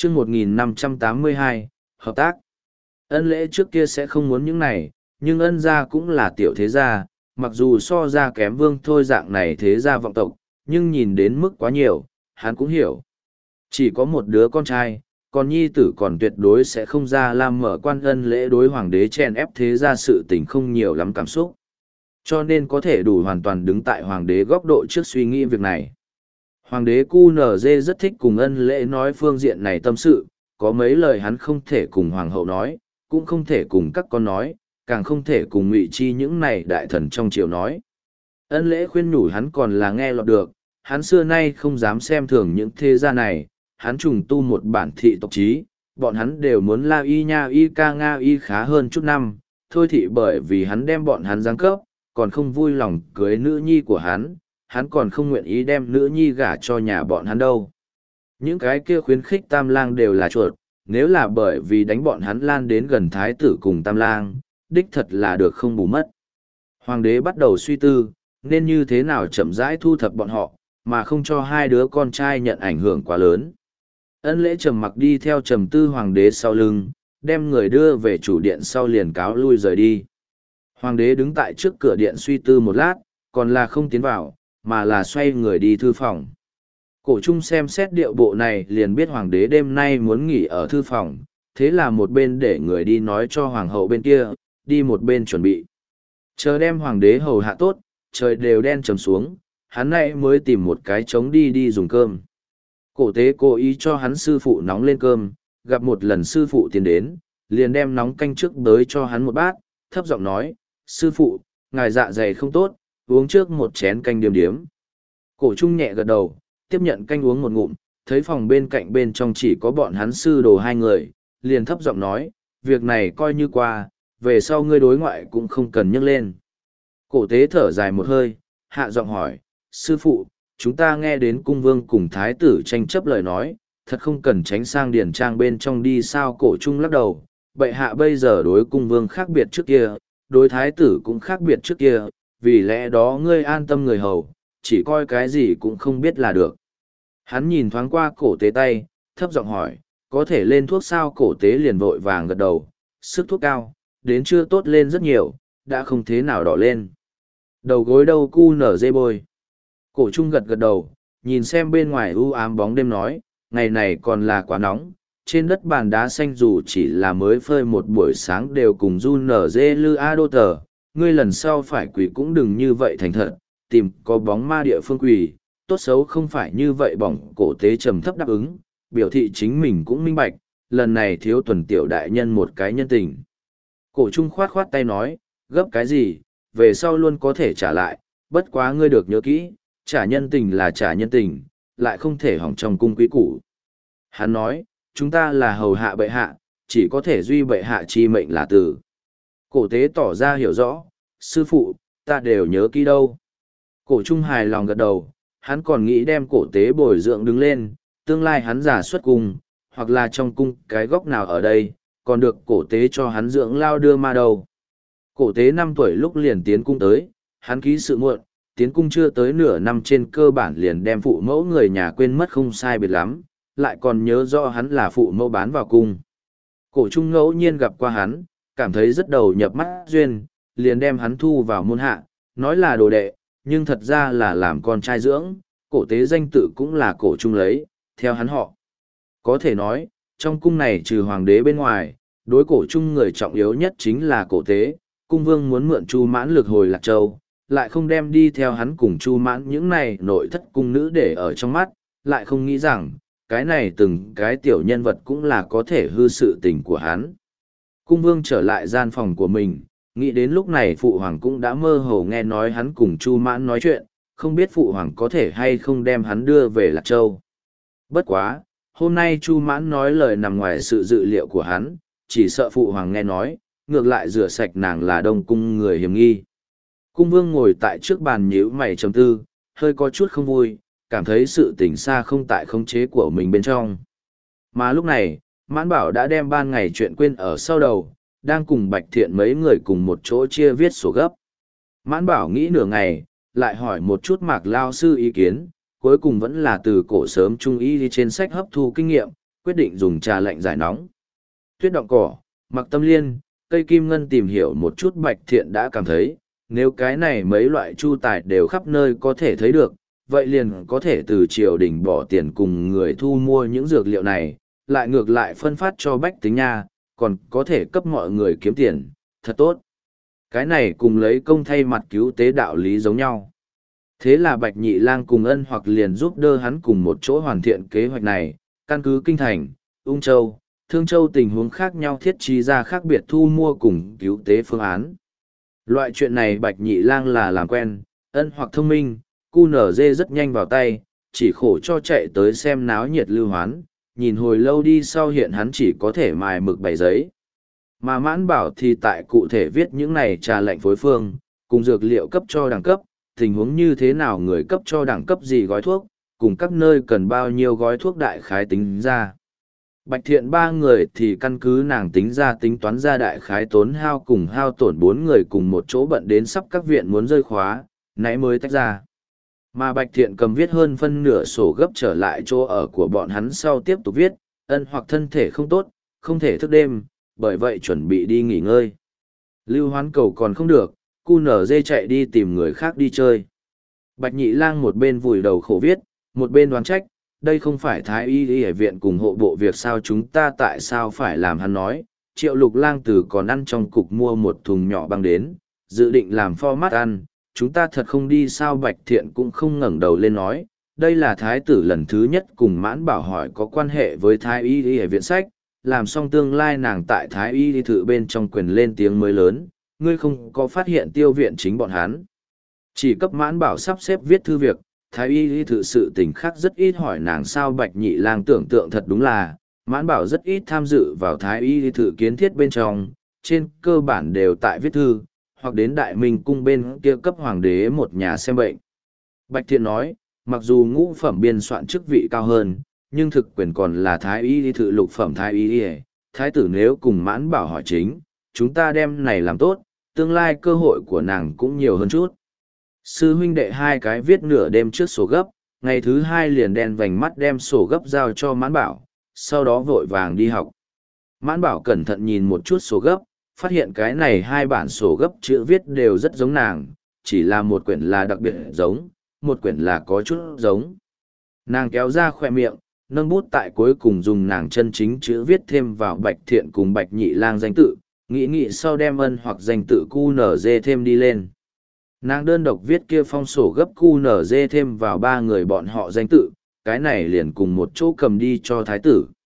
chương 1582, hợp tác. Ân Lễ trước kia sẽ không muốn những này, nhưng ân gia cũng là tiểu thế gia, mặc dù so ra kém Vương Thôi dạng này thế gia vọng tộc, nhưng nhìn đến mức quá nhiều, hắn cũng hiểu. Chỉ có một đứa con trai, còn nhi tử còn tuyệt đối sẽ không ra làm mở quan. Ân Lễ đối hoàng đế chèn ép thế gia sự tình không nhiều lắm cảm xúc. Cho nên có thể đủ hoàn toàn đứng tại hoàng đế góc độ trước suy nghĩ việc này. Hoàng đế QNZ rất thích cùng Ân Lễ nói phương diện này tâm sự, có mấy lời hắn không thể cùng hoàng hậu nói, cũng không thể cùng các con nói, càng không thể cùng Ngụy Chi những này đại thần trong triều nói. Ân Lễ khuyên nhủ hắn còn là nghe lọt được, hắn xưa nay không dám xem thường những thế gia này, hắn trùng tu một bản thị tộc chí, bọn hắn đều muốn la y nha y ca nga y khá hơn chút năm, thôi thị bởi vì hắn đem bọn hắn giáng cấp, còn không vui lòng cưới nữ nhi của hắn còn không nguyện ý đem nữ nhi gả cho nhà bọn hắn đâu. Những cái kia khuyến khích Tam Lang đều là chuột, nếu là bởi vì đánh bọn hắn lan đến gần thái tử cùng Tam Lang, đích thật là được không bù mất. Hoàng đế bắt đầu suy tư, nên như thế nào chậm rãi thu thập bọn họ, mà không cho hai đứa con trai nhận ảnh hưởng quá lớn. Ân Lễ trầm mặc đi theo trầm tư hoàng đế sau lưng, đem người đưa về chủ điện sau liền cáo lui rời đi. Hoàng đế đứng tại trước cửa điện suy tư một lát, còn là không tiến vào, mà là xoay người đi thư phòng. Cổ Trung xem xét điệu bộ này liền biết hoàng đế đêm nay muốn nghỉ ở thư phòng, thế là một bên để người đi nói cho hoàng hậu bên kia, đi một bên chuẩn bị. Chờ đem hoàng đế hầu hạ tốt, trời đều đen trầm xuống, hắn này mới tìm một cái trống đi dùng cơm. Cổ tế cố ý cho hắn sư phụ nóng lên cơm, gặp một lần sư phụ tiến đến, liền đem nóng canh trước bới cho hắn một bát, thấp giọng nói, sư phụ, ngài dạ dày không tốt, uống trước một chén canh điềm điếm. Cổ Trung nhẹ gật đầu, tiếp nhận canh uống một ngụm, thấy phòng bên cạnh bên trong chỉ có bọn hắn sư đồ hai người, liền thấp giọng nói, việc này coi như qua, về sau ngươi đối ngoại cũng không cần nhắc lên. Cổ tế thở dài một hơi, hạ giọng hỏi, sư phụ, chúng ta nghe đến cung vương cùng thái tử tranh chấp lời nói, thật không cần tránh sang điển trang bên trong đi sao. Cổ Trung lắc đầu, bệ hạ bây giờ đối cung vương khác biệt trước kia, đối thái tử cũng khác biệt trước kia, vì lẽ đó ngươi an tâm người hầu, chỉ coi cái gì cũng không biết là được. Hắn nhìn thoáng qua cổ tế tay, thấp giọng hỏi, có thể lên thuốc sao? Cổ tế liền vội vàng gật đầu, sức thuốc cao, đến chưa tốt lên rất nhiều, đã không thế nào đỏ lên. Đầu gối đâu cu nở dê bôi. Cổ Trung gật gật đầu, nhìn xem bên ngoài u ám bóng đêm nói, ngày này còn là quá nóng, trên đất bàn đá xanh dù chỉ là mới phơi một buổi sáng đều cùng run nở dê lư a đô tờ, ngươi lần sau phải quỳ cũng đừng như vậy thành thật, tìm có bóng ma địa phương quỳ, tốt xấu không phải như vậy. Bỏng cổ tế trầm thấp đáp ứng, biểu thị chính mình cũng minh bạch, lần này thiếu Tuần tiểu đại nhân một cái nhân tình. Cổ Trung khoát khoát tay nói, gấp cái gì, về sau luôn có thể trả lại, bất quá ngươi được nhớ kỹ, trả nhân tình là trả nhân tình, lại không thể hỏng trong cung quý củ. Hắn nói, chúng ta là hầu hạ bệ hạ, chỉ có thể duy bệ hạ chi mệnh là từ. Cổ tế tỏ ra hiểu rõ, sư phụ, ta đều nhớ kỹ đâu. Cổ Trung hài lòng gật đầu, hắn còn nghĩ đem cổ tế bồi dưỡng đứng lên, tương lai hắn giả xuất cung, hoặc là trong cung cái góc nào ở đây, còn được cổ tế cho hắn dưỡng lao đưa ma đầu. Cổ tế 5 tuổi lúc liền tiến cung tới, hắn ký sự muộn, tiến cung chưa tới nửa năm trên cơ bản liền đem phụ mẫu người nhà quên mất không sai biệt lắm, lại còn nhớ rõ hắn là phụ mẫu bán vào cung. Cổ Trung ngẫu nhiên gặp qua hắn, cảm thấy rất đầu nhập mắt duyên, liền đem hắn thu vào môn hạ, nói là đồ đệ, nhưng thật ra là làm con trai dưỡng, cổ tế danh tự cũng là Cổ Trung lấy, theo hắn họ. Có thể nói, trong cung này trừ hoàng đế bên ngoài, đối Cổ Trung người trọng yếu nhất chính là cổ tế. Cung vương muốn mượn Chu Mãn lực hồi Lạc Châu, lại không đem đi theo hắn cùng Chu Mãn những này nội thất cung nữ để ở trong mắt, lại không nghĩ rằng, cái này từng cái tiểu nhân vật cũng là có thể hư sự tình của hắn. Cung vương trở lại gian phòng của mình, nghĩ đến lúc này phụ hoàng cũng đã mơ hồ nghe nói hắn cùng Chu Mãn nói chuyện, không biết phụ hoàng có thể hay không đem hắn đưa về Lạc Châu. Bất quá, hôm nay Chu Mãn nói lời nằm ngoài sự dự liệu của hắn, chỉ sợ phụ hoàng nghe nói, ngược lại rửa sạch nàng là Đông cung người hiểm nghi. Cung vương ngồi tại trước bàn nhíu mày trầm tư, hơi có chút không vui, cảm thấy sự tình xa không tại khống chế của mình bên trong. Mà lúc này, Mãn Bảo đã đem ban ngày chuyện quên ở sau đầu, đang cùng Bạch Thiện mấy người cùng một chỗ chia viết sổ gấp. Mãn Bảo nghĩ nửa ngày, lại hỏi một chút Mạc Lao sư ý kiến, cuối cùng vẫn là từ cổ sớm trung y đi trên sách hấp thu kinh nghiệm, quyết định dùng trà lạnh giải nóng. Tuyết động cỏ, mặc tâm liên, cây kim ngân tìm hiểu một chút Bạch Thiện đã cảm thấy, nếu cái này mấy loại chu tài đều khắp nơi có thể thấy được, vậy liền có thể từ triều đình bỏ tiền cùng người thu mua những dược liệu này, lại ngược lại phân phát cho bách tính nha, còn có thể cấp mọi người kiếm tiền, thật tốt. Cái này cùng lấy công thay mặt cứu tế đạo lý giống nhau. Thế là Bạch Nhị Lang cùng Ân Hoặc liền giúp đỡ hắn cùng một chỗ hoàn thiện kế hoạch này, căn cứ Kinh Thành, Ung Châu, Thương Châu tình huống khác nhau thiết trí ra khác biệt thu mua cùng cứu tế phương án. Loại chuyện này Bạch Nhị Lang là làm quen, Ân Hoặc thông minh, QNZ rất nhanh vào tay, chỉ khổ cho chạy tới xem náo nhiệt Lưu Hoán, nhìn hồi lâu đi sau hiện hắn chỉ có thể mài mực bày giấy. Mà Mãn Bảo thì tại cụ thể viết những này trà lệnh phối phương, cùng dược liệu cấp cho đẳng cấp, tình huống như thế nào người cấp cho đẳng cấp gì gói thuốc, cùng các nơi cần bao nhiêu gói thuốc đại khái tính ra. Bạch Thiện ba người thì căn cứ nàng tính ra tính toán ra đại khái tốn hao cùng hao tổn bốn người cùng một chỗ bận đến sắp các viện muốn rơi khóa, nãy mới tách ra. Mà Bạch Thiện cầm viết hơn phân nửa sổ gấp trở lại chỗ ở của bọn hắn sau tiếp tục viết, Ân Hoặc thân thể không tốt, không thể thức đêm, bởi vậy chuẩn bị đi nghỉ ngơi. Lưu Hoán cầu còn không được, QNZ chạy đi tìm người khác đi chơi. Bạch Nhị Lang một bên vùi đầu khổ viết, một bên đoán trách, đây không phải Thái Y Y viện cùng hộ bộ việc sao chúng ta tại sao phải làm hắn nói. Triệu Lục Lang từ còn ăn trong cục mua một thùng nhỏ băng đến, dự định làm format ăn, chúng ta thật không đi sao. Bạch Thiện cũng không ngẩng đầu lên nói, đây là thái tử lần thứ nhất cùng Mãn Bảo hỏi có quan hệ với Thái Y Y viện sách, làm xong tương lai nàng tại Thái Y Y thự bên trong quyền lên tiếng mới lớn, ngươi không có phát hiện Tiêu viện chính bọn hắn chỉ cấp Mãn Bảo sắp xếp viết thư việc, Thái Y Y thự sự tình khác rất ít hỏi nàng sao. Bạch Nhị Lang tưởng tượng thật đúng là, Mãn Bảo rất ít tham dự vào Thái Y Y thự kiến thiết bên trong, trên cơ bản đều tại viết thư, hoặc đến Đại Minh cung bên kia cấp hoàng đế một nhà xem bệnh. Bạch Thiện nói, mặc dù ngũ phẩm biên soạn chức vị cao hơn, nhưng thực quyền còn là Thái Y Y thự lục phẩm Thái Y Y, thái tử nếu cùng Mãn Bảo hỏi chính, chúng ta đem này làm tốt, tương lai cơ hội của nàng cũng nhiều hơn chút. Sư huynh đệ hai cái viết nửa đêm trước sổ gấp, ngày thứ hai liền đen vành mắt đem sổ gấp giao cho Mãn Bảo, sau đó vội vàng đi học. Mãn Bảo cẩn thận nhìn một chút sổ gấp, phát hiện cái này hai bản sổ gấp chữ viết đều rất giống nàng, chỉ là một quyển là đặc biệt giống, một quyển là có chút giống. Nàng kéo ra khoe miệng, nâng bút tại cuối cùng dùng nàng chân chính chữ viết thêm vào Bạch Thiện cùng Bạch Nhị Lang danh tự, nghĩ sau đem Ân Hoặc danh tự QNZ thêm đi lên. Nàng đơn độc viết kia phong sổ gấp QNZ thêm vào ba người bọn họ danh tự, cái này liền cùng một chỗ cầm đi cho thái tử.